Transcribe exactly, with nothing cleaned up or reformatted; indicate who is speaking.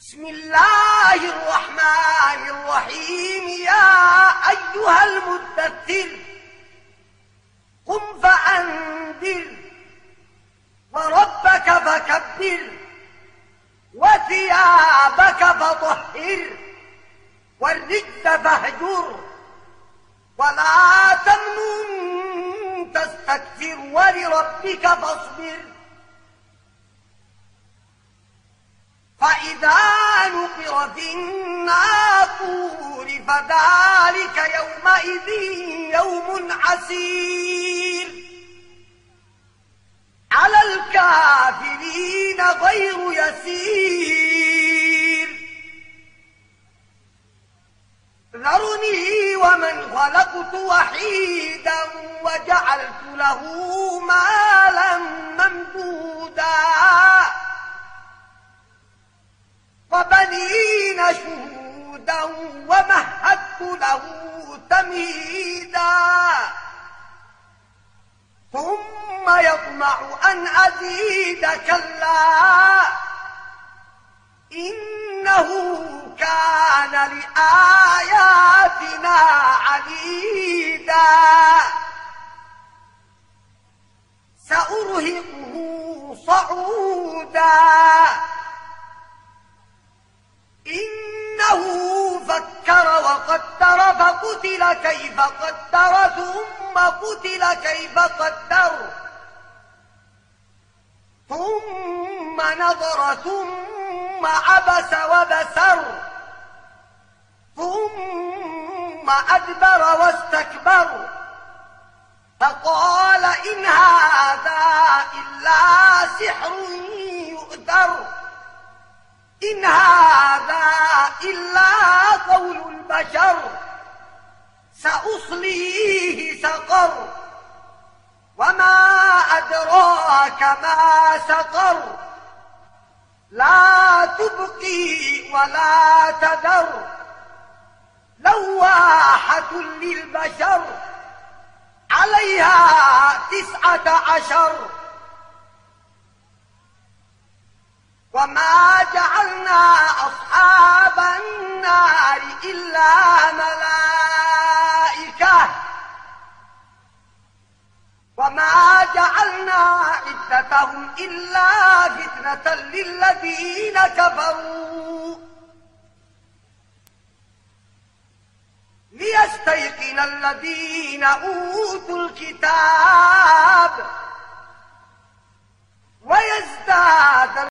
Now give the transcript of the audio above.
Speaker 1: بسم الله الرحمن الرحيم. يا أيها المدثر قم فأنذر وربك فكبر وثيابك فطهر والرجز فاهجر ولا تمنن تستكثر ولربك فاصبر. فإذا نقر في الناقور فذلك يومئذ يوم عسير على الكافرين غير يسير. ذرني ومن خلقت وحيدا وجعلت له مالا ممدودا وبنين شهودا ومهدت له تمهيدا ثم يطمع أن أزيد كلا إنه كان لآياتنا عنيدا سأرهقه صعودا إنه فكر وقدر فقتل كيف قدر ثم قتل كيف قدر ثم نظر ثم عبس وبسر ثم أدبر واستكبر فقال إن هذا إلا سحر يؤثر إن هذا إلا قول البشر سأصليه سقر وما أدراك ما سقر لا تبقي ولا تذر لواحة للبشر عليها تسعة عشر. وما جعلنا أصحاب النار إلا ملائكة وما جعلنا عدتهم إلا فتنة للذين كفروا ليستيقن الذين أوتوا الكتاب ويزداد